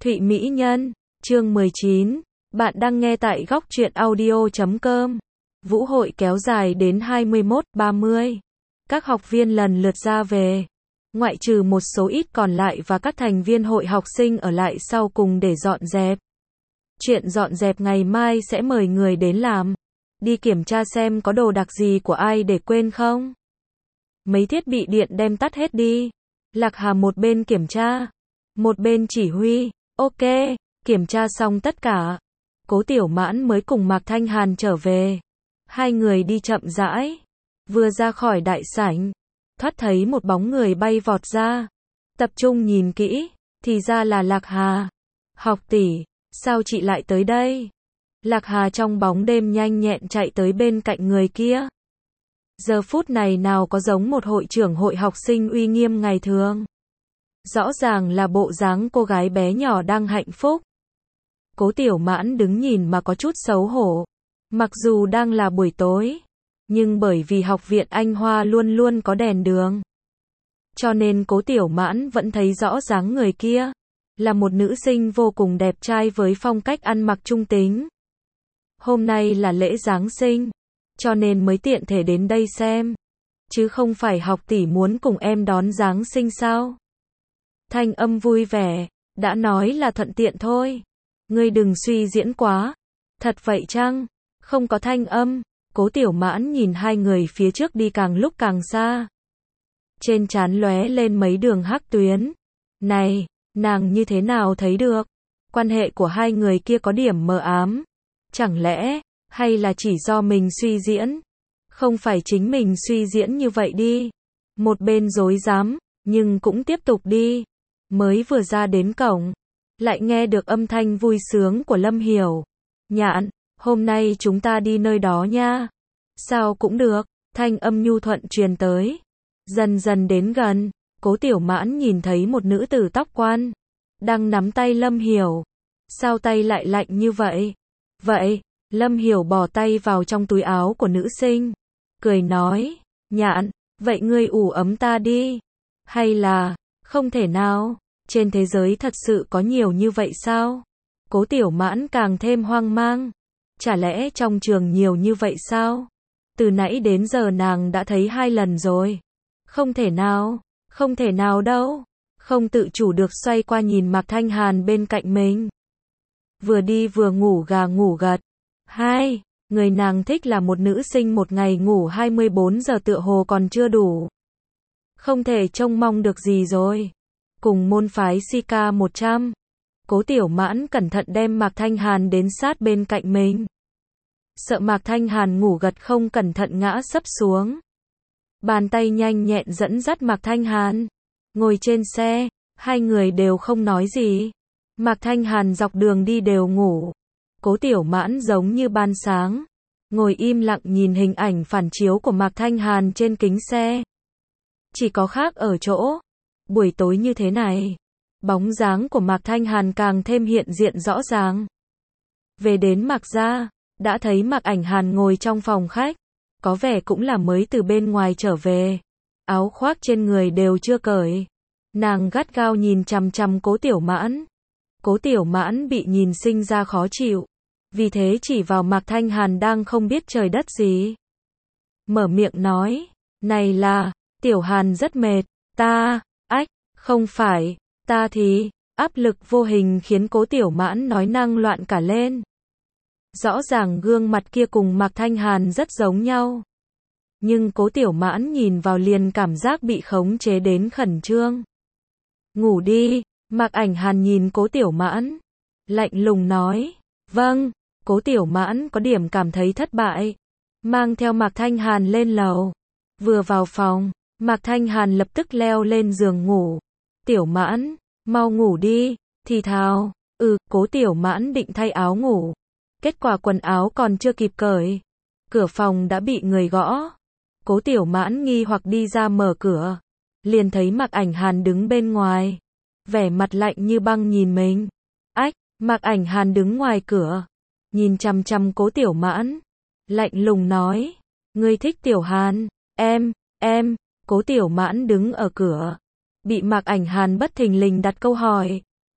Thụy Mỹ Nhân, chương 19. Bạn đang nghe tại góc truyện audio.com. Vũ hội kéo dài đến 21:30. Các học viên lần lượt ra về. Ngoại trừ một số ít còn lại và các thành viên hội học sinh ở lại sau cùng để dọn dẹp. Chuyện dọn dẹp ngày mai sẽ mời người đến làm. Đi kiểm tra xem có đồ đặc gì của ai để quên không. Mấy thiết bị điện đem tắt hết đi. Lạc Hà một bên kiểm tra, một bên chỉ huy. Ok, kiểm tra xong tất cả. Cố Tiểu Mãn mới cùng Mạc Thanh Hàn trở về. Hai người đi chậm rãi. Vừa ra khỏi đại sảnh, thoát thấy một bóng người bay vọt ra. Tập trung nhìn kỹ, thì ra là Lạc Hà. Học tỷ, sao chị lại tới đây? Lạc Hà trong bóng đêm nhanh nhẹn chạy tới bên cạnh người kia. Giờ phút này nào có giống một hội trưởng hội học sinh uy nghiêm ngày thường. Rõ ràng là bộ dáng cô gái bé nhỏ đang hạnh phúc. Cố Tiểu Mãn đứng nhìn mà có chút xấu hổ. Mặc dù đang là buổi tối, nhưng bởi vì học viện Anh Hoa luôn luôn có đèn đường, cho nên Cố Tiểu Mãn vẫn thấy rõ dáng người kia. Là một nữ sinh vô cùng đẹp trai với phong cách ăn mặc trung tính. Hôm nay là lễ Giáng sinh, cho nên mới tiện thể đến đây xem. Chứ không phải học tỷ muốn cùng em đón Giáng sinh sao? Thanh âm vui vẻ, đã nói là thuận tiện thôi. Ngươi đừng suy diễn quá. Thật vậy chăng? Không có thanh âm. Cố Tiểu Mãn nhìn hai người phía trước đi càng lúc càng xa. Trên trán lóe lên mấy đường hắc tuyến. Này, nàng như thế nào thấy được? Quan hệ của hai người kia có điểm mờ ám. Chẳng lẽ, hay là chỉ do mình suy diễn? Không phải chính mình suy diễn như vậy đi. Một bên dối dám, nhưng cũng tiếp tục đi. Mới vừa ra đến cổng, lại nghe được âm thanh vui sướng của Lâm Hiểu. Nhạn, hôm nay chúng ta đi nơi đó nha. Sao cũng được, thanh âm nhu thuận truyền tới. Dần dần đến gần, Cố Tiểu Mãn nhìn thấy một nữ tử tóc quan, đang nắm tay Lâm Hiểu. Sao tay lại lạnh như vậy? Vậy, Lâm Hiểu bỏ tay vào trong túi áo của nữ sinh, cười nói, Nhạn, vậy ngươi ủ ấm ta đi. Hay là, không thể nào, trên thế giới thật sự có nhiều như vậy sao? Cố Tiểu Mãn càng thêm hoang mang. Chả lẽ trong trường nhiều như vậy sao? Từ nãy đến giờ nàng đã thấy 2 lần rồi. Không thể nào đâu. Không tự chủ được xoay qua nhìn Mạc Thanh Hàn bên cạnh mình. Vừa đi vừa ngủ gà ngủ gật. Người nàng thích là một nữ sinh một ngày ngủ 24 giờ tựa hồ còn chưa đủ. Không thể trông mong được gì rồi. Cùng môn phái Sika 100. Cố Tiểu Mãn cẩn thận đem Mạc Thanh Hàn đến sát bên cạnh mình. Sợ Mạc Thanh Hàn ngủ gật không cẩn thận ngã sấp xuống. Bàn tay nhanh nhẹn dẫn dắt Mạc Thanh Hàn. Ngồi trên xe, hai người đều không nói gì. Mạc Thanh Hàn dọc đường đi đều ngủ. Cố Tiểu Mãn giống như ban sáng, ngồi im lặng nhìn hình ảnh phản chiếu của Mạc Thanh Hàn trên kính xe. Chỉ có khác ở chỗ, buổi tối như thế này, bóng dáng của Mạc Thanh Hàn càng thêm hiện diện rõ ràng. Về đến Mạc gia, đã thấy Mạc Ảnh Hàn ngồi trong phòng khách, có vẻ cũng là mới từ bên ngoài trở về. Áo khoác trên người đều chưa cởi. Nàng gắt gao nhìn chằm chằm Cố Tiểu Mãn. Cố Tiểu Mãn bị nhìn sinh ra khó chịu, vì thế chỉ vào Mạc Thanh Hàn đang không biết trời đất gì. Mở miệng nói, này là, Tiểu Hàn rất mệt, không phải, ta thì, áp lực vô hình khiến Cố Tiểu Mãn nói năng loạn cả lên. Rõ ràng gương mặt kia cùng Mạc Thanh Hàn rất giống nhau. Nhưng Cố Tiểu Mãn nhìn vào liền cảm giác bị khống chế đến khẩn trương. Ngủ đi, Mạc Ảnh Hàn nhìn Cố Tiểu Mãn, lạnh lùng nói, vâng. Cố Tiểu Mãn có điểm cảm thấy thất bại, mang theo Mạc Thanh Hàn lên lầu. Vừa vào phòng, Mạc Thanh Hàn lập tức leo lên giường ngủ. Tiểu Mãn, mau ngủ đi, thì thào. Cố Tiểu Mãn định thay áo ngủ. Kết quả quần áo còn chưa kịp cởi, cửa phòng đã bị người gõ. Cố Tiểu Mãn nghi hoặc đi ra mở cửa, liền thấy Mạc Ảnh Hàn đứng bên ngoài, vẻ mặt lạnh như băng nhìn mình. Mạc Ảnh Hàn đứng ngoài cửa, nhìn chằm chằm Cố Tiểu Mãn, lạnh lùng nói, ngươi thích Tiểu Hàn? Em. Cố Tiểu Mãn đứng ở cửa, bị Mạc Ảnh Hàn bất thình lình đặt câu hỏi,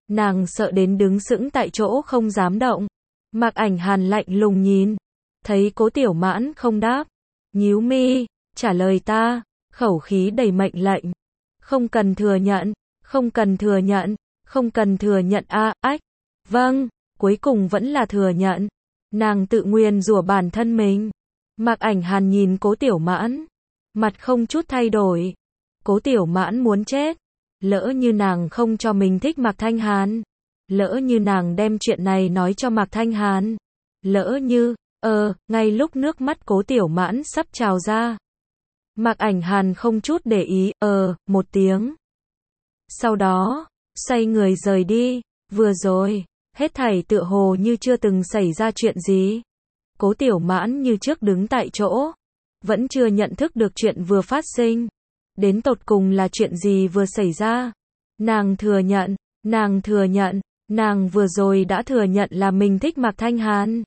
Nàng sợ đến đứng sững tại chỗ không dám động. Mạc Ảnh Hàn lạnh lùng nhìn, thấy Cố Tiểu Mãn không đáp, nhíu mi, trả lời ta, khẩu khí đầy mệnh lệnh. Không cần thừa nhận, không cần thừa nhận, không cần thừa nhận ách. Vâng, cuối cùng vẫn là thừa nhận. Nàng tự nguyền rủa bản thân mình. Mạc Ảnh Hàn nhìn Cố Tiểu Mãn, mặt không chút thay đổi. Cố Tiểu Mãn muốn chết. Lỡ như nàng không cho mình thích Mạc Thanh Hàn. Lỡ như nàng đem chuyện này nói cho Mạc Thanh Hàn. Lỡ như, ngay lúc nước mắt Cố Tiểu Mãn sắp trào ra. Mạc Ảnh Hàn không chút để ý, một tiếng. Sau đó, xoay người rời đi. Vừa rồi, hết thảy tựa hồ như chưa từng xảy ra chuyện gì. Cố Tiểu Mãn như trước đứng tại chỗ, vẫn chưa nhận thức được chuyện vừa phát sinh. Đến tột cùng là chuyện gì vừa xảy ra? Nàng thừa nhận, nàng vừa rồi đã thừa nhận là mình thích Mạc Thanh Hàn.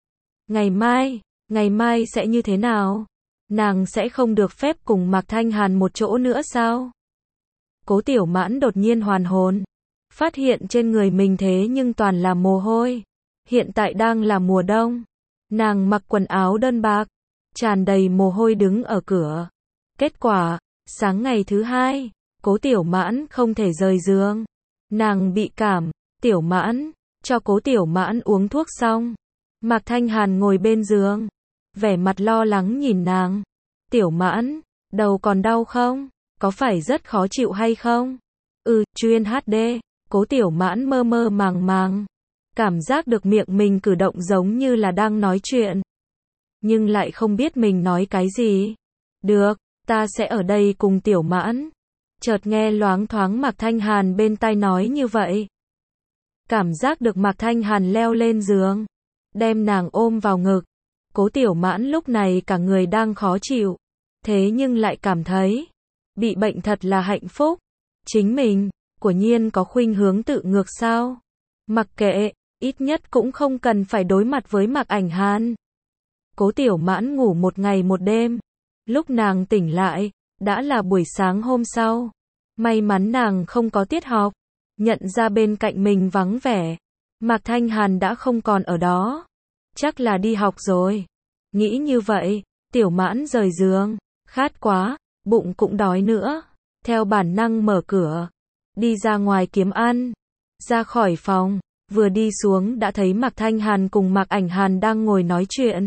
Ngày mai sẽ như thế nào? Nàng sẽ không được phép cùng Mạc Thanh Hàn một chỗ nữa sao? Cố Tiểu Mãn đột nhiên hoàn hồn, phát hiện trên người mình thế nhưng toàn là mồ hôi. Hiện tại đang là mùa đông. Nàng mặc quần áo đơn bạc, tràn đầy mồ hôi đứng ở cửa. Kết quả, sáng ngày thứ hai, Cố Tiểu Mãn không thể rời giường. Nàng bị cảm, Tiểu Mãn, cho Cố Tiểu Mãn uống thuốc xong. Mạc Thanh Hàn ngồi bên giường, vẻ mặt lo lắng nhìn nàng. Tiểu Mãn, đầu còn đau không? Có phải rất khó chịu hay không? Chuyên HD, Cố Tiểu Mãn mơ mơ màng màng. Cảm giác được miệng mình cử động giống như là đang nói chuyện. Nhưng lại không biết mình nói cái gì. Được, ta sẽ ở đây cùng Tiểu Mãn. Chợt nghe loáng thoáng Mạc Thanh Hàn bên tai nói như vậy. Cảm giác được Mạc Thanh Hàn leo lên giường, đem nàng ôm vào ngực. Cố Tiểu Mãn lúc này cả người đang khó chịu. Thế nhưng lại cảm thấy, bị bệnh thật là hạnh phúc. Chính mình, quả nhiên có khuynh hướng tự ngược sao? Mặc kệ, ít nhất cũng không cần phải đối mặt với Mạc Ảnh Hàn. Cố Tiểu Mãn ngủ một ngày một đêm. Lúc nàng tỉnh lại, đã là buổi sáng hôm sau. May mắn nàng không có tiết học. Nhận ra bên cạnh mình vắng vẻ. Mạc Thanh Hàn đã không còn ở đó. Chắc là đi học rồi. Nghĩ như vậy, Tiểu Mãn rời giường. Khát quá, bụng cũng đói nữa. Theo bản năng mở cửa. Đi ra ngoài kiếm ăn. Ra khỏi phòng, vừa đi xuống đã thấy Mạc Thanh Hàn cùng Mạc Ảnh Hàn đang ngồi nói chuyện.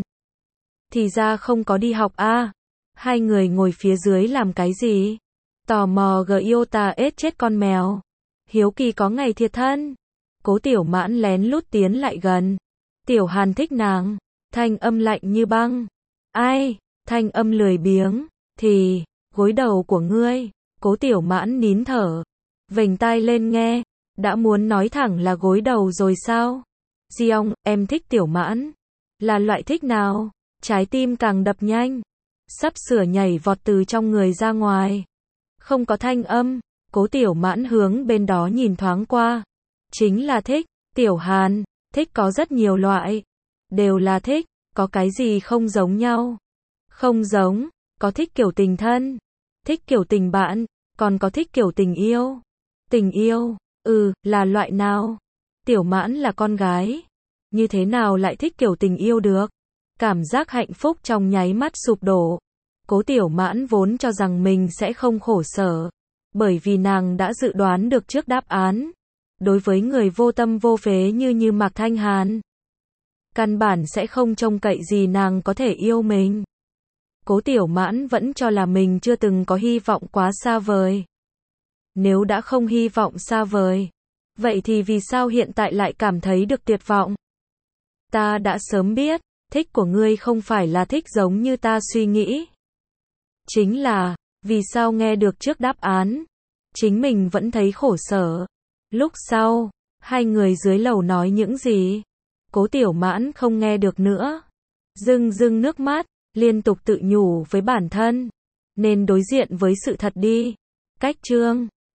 Thì ra không có đi học Hai người ngồi phía dưới làm cái gì? Tò mò Giota ết chết con mèo. Hiếu kỳ có ngày thiệt thân. Cố Tiểu Mãn lén lút tiến lại gần. Tiểu Hàn thích nàng. Thanh âm lạnh như băng. Ai? Thanh âm lười biếng. Thì, gối đầu của ngươi. Cố Tiểu Mãn nín thở. Vểnh tai lên nghe. Đã muốn nói thẳng là gối đầu rồi sao? Giong, em thích Tiểu Mãn. Là loại thích nào? Trái tim càng đập nhanh. Sắp sửa nhảy vọt từ trong người ra ngoài. Không có thanh âm. Cố Tiểu Mãn hướng bên đó nhìn thoáng qua. Chính là thích. Tiểu Hàn, thích có rất nhiều loại. Đều là thích. Có cái gì không giống nhau? Không giống. Có thích kiểu tình thân. Thích kiểu tình bạn. Còn có thích kiểu tình yêu. Tình yêu, là loại nào? Tiểu Mãn là con gái. Như thế nào lại thích kiểu tình yêu được? Cảm giác hạnh phúc trong nháy mắt sụp đổ. Cố Tiểu Mãn vốn cho rằng mình sẽ không khổ sở. Bởi vì nàng đã dự đoán được trước đáp án. Đối với người vô tâm vô phế như Mạc Thanh Hàn, căn bản sẽ không trông cậy gì nàng có thể yêu mình. Cố Tiểu Mãn vẫn cho là mình chưa từng có hy vọng quá xa vời. Nếu đã không hy vọng xa vời, vậy thì vì sao hiện tại lại cảm thấy được tuyệt vọng? Ta đã sớm biết, thích của ngươi không phải là thích giống như ta suy nghĩ. Chính là, vì sao nghe được trước đáp án, chính mình vẫn thấy khổ sở. Lúc sau, hai người dưới lầu nói những gì? Cố Tiểu Mãn không nghe được nữa. Rưng nước mắt, liên tục tự nhủ với bản thân. Nên đối diện với sự thật đi. Cách chương